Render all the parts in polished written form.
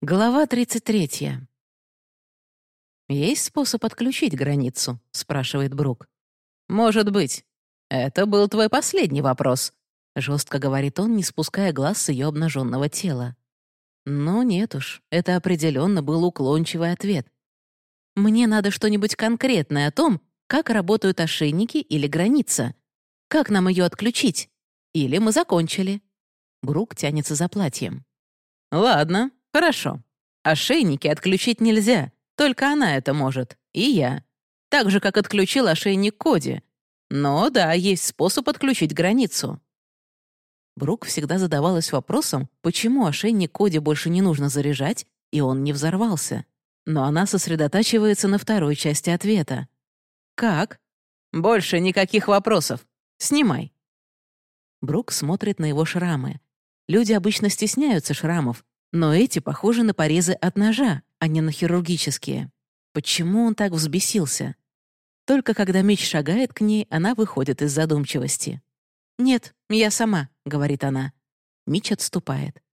Глава 33. «Есть способ отключить границу?» — спрашивает Брук. «Может быть. Это был твой последний вопрос», — жестко говорит он, не спуская глаз с ее обнаженного тела. Но нет уж, это определенно был уклончивый ответ. «Мне надо что-нибудь конкретное о том, как работают ошейники или граница. Как нам ее отключить? Или мы закончили?» Брук тянется за платьем. «Ладно, хорошо. Ошейники отключить нельзя, только она это может, и я. Так же, как отключил ошейник Коди. Но да, есть способ отключить границу». Брук всегда задавалась вопросом, почему ошейник Коди больше не нужно заряжать, и он не взорвался. Но она сосредотачивается на второй части ответа. «Как?» «Больше никаких вопросов. Снимай». Брук смотрит на его шрамы. Люди обычно стесняются шрамов, но эти похожи на порезы от ножа, а не на хирургические. Почему он так взбесился? Только когда Митч шагает к ней, она выходит из задумчивости. «Нет, я сама», — говорит она. Митч отступает.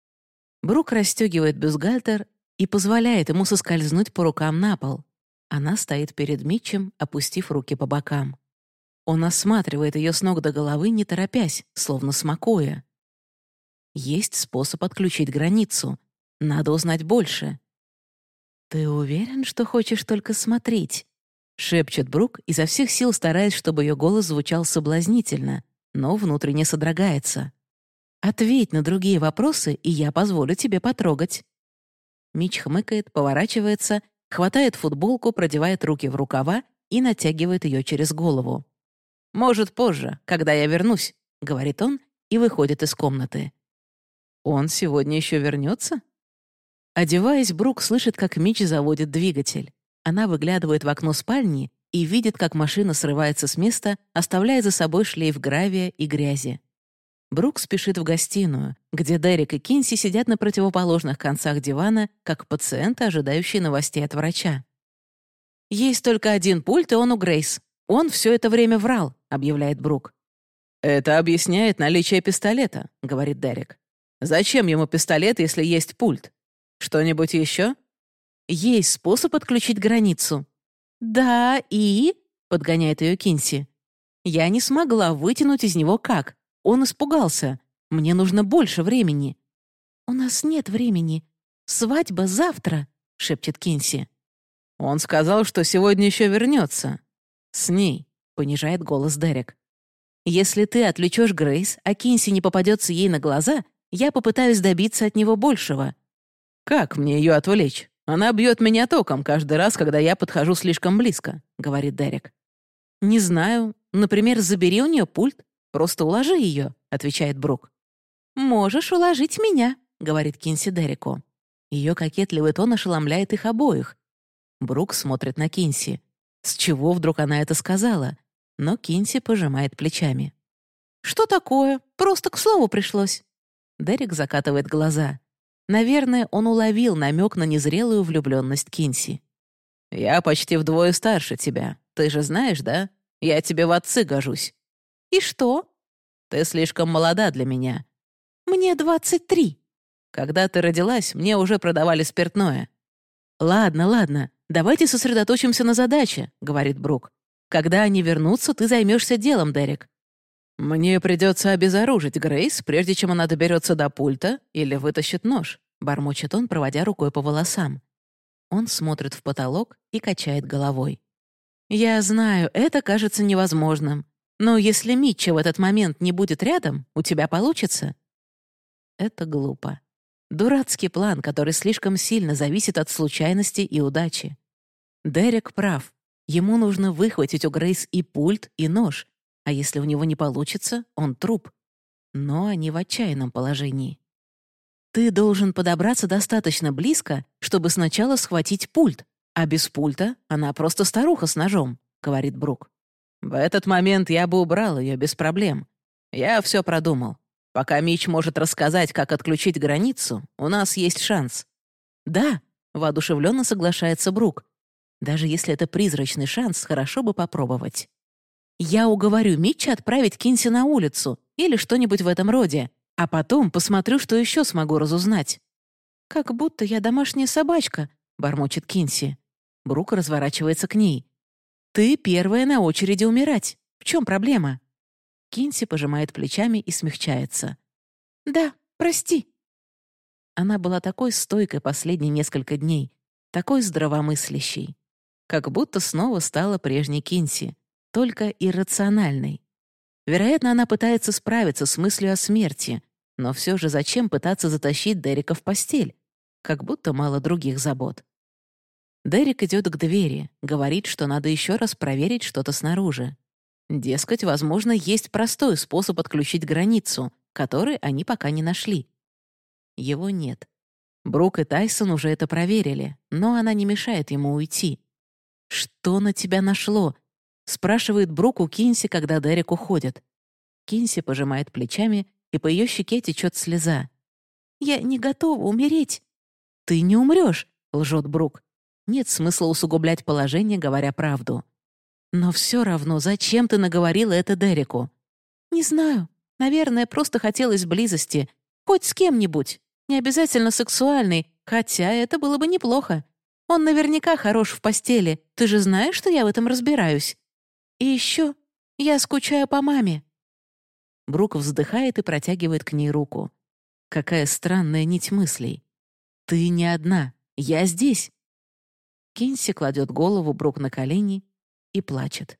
Брук расстегивает бюстгальтер и позволяет ему соскользнуть по рукам на пол. Она стоит перед Митчем, опустив руки по бокам. Он осматривает ее с ног до головы, не торопясь, словно смакуя. Есть способ отключить границу. Надо узнать больше. «Ты уверен, что хочешь только смотреть?» — шепчет Брук, изо всех сил стараясь, чтобы ее голос звучал соблазнительно, но внутренне содрогается. «Ответь на другие вопросы, и я позволю тебе потрогать». Митч хмыкает, поворачивается, хватает футболку, продевает руки в рукава и натягивает ее через голову. «Может, позже, когда я вернусь», — говорит он и выходит из комнаты. «Он сегодня еще вернется?» Одеваясь, Брук слышит, как Митч заводит двигатель. Она выглядывает в окно спальни и видит, как машина срывается с места, оставляя за собой шлейф гравия и грязи. Брук спешит в гостиную, где Дерек и Кинси сидят на противоположных концах дивана, как пациенты, ожидающие новостей от врача. «Есть только один пульт, и он у Грейс. Он все это время врал», — объявляет Брук. «Это объясняет наличие пистолета», — говорит Дерек. «Зачем ему пистолет, если есть пульт? Что-нибудь еще?» «Есть способ отключить границу». «Да, и...» — подгоняет ее Кинси. «Я не смогла вытянуть из него как. Он испугался. Мне нужно больше времени». «У нас нет времени. Свадьба завтра», — шепчет Кинси. «Он сказал, что сегодня еще вернется. С ней», — понижает голос Дерек. «Если ты отвлечешь Грейс, а Кинси не попадется ей на глаза, я попытаюсь добиться от него большего». «Как мне ее отвлечь? Она бьет меня током каждый раз, когда я подхожу слишком близко», — говорит Дерек. «Не знаю. Например, забери у нее пульт. Просто уложи ее», — отвечает Брук. «Можешь уложить меня», — говорит Кинси Дереку. Ее кокетливый тон ошеломляет их обоих. Брук смотрит на Кинси. С чего вдруг она это сказала? Но Кинси пожимает плечами. «Что такое? Просто к слову пришлось». Дерек закатывает глаза. Наверное, он уловил намек на незрелую влюбленность Кинси. «Я почти вдвое старше тебя. Ты же знаешь, да? Я тебе в отцы гожусь». «И что?» «Ты слишком молода для меня». «Мне 23». «Когда ты родилась, мне уже продавали спиртное». «Ладно, ладно, давайте сосредоточимся на задаче», — говорит Брук. «Когда они вернутся, ты займешься делом, Дерек». «Мне придется обезоружить Грейс, прежде чем она доберется до пульта или вытащит нож», — бормочет он, проводя рукой по волосам. Он смотрит в потолок и качает головой. «Я знаю, это кажется невозможным. Но если Митча в этот момент не будет рядом, у тебя получится?» Это глупо. Дурацкий план, который слишком сильно зависит от случайности и удачи. Дерек прав. Ему нужно выхватить у Грейс и пульт, и нож. А если у него не получится, он труп. Но они в отчаянном положении. Ты должен подобраться достаточно близко, чтобы сначала схватить пульт, а без пульта она просто старуха с ножом, — говорит Брук. В этот момент я бы убрал ее без проблем. Я все продумал. Пока Митч может рассказать, как отключить границу, у нас есть шанс. Да, — воодушевленно соглашается Брук. Даже если это призрачный шанс, хорошо бы попробовать. Я уговорю Митча отправить Кинси на улицу или что-нибудь в этом роде, а потом посмотрю, что еще смогу разузнать. «Как будто я домашняя собачка», — бормочет Кинси. Брук разворачивается к ней. «Ты первая на очереди умирать. В чем проблема?» Кинси пожимает плечами и смягчается. «Да, прости». Она была такой стойкой последние несколько дней, такой здравомыслящей. Как будто снова стала прежней Кинси, только иррациональной. Вероятно, она пытается справиться с мыслью о смерти, но все же зачем пытаться затащить Дерека в постель? Как будто мало других забот. Дерек идет к двери, говорит, что надо еще раз проверить что-то снаружи. Дескать, возможно, есть простой способ отключить границу, который они пока не нашли. Его нет. Брук и Тайсон уже это проверили, но она не мешает ему уйти. «Что на тебя нашло?» — спрашивает Брук у Кинси, когда Дерек уходит. Кинси пожимает плечами, и по ее щеке течет слеза. «Я не готова умереть». «Ты не умрешь», — лжет Брук. Нет смысла усугублять положение, говоря правду. «Но все равно, зачем ты наговорила это Дереку?» «Не знаю. Наверное, просто хотелось близости. Хоть с кем-нибудь. Не обязательно сексуальной, хотя это было бы неплохо. Он наверняка хорош в постели. Ты же знаешь, что я в этом разбираюсь. И еще я скучаю по маме». Брук вздыхает и протягивает к ней руку. Какая странная нить мыслей. «Ты не одна. Я здесь». Кинси кладет голову Брук на колени и плачет.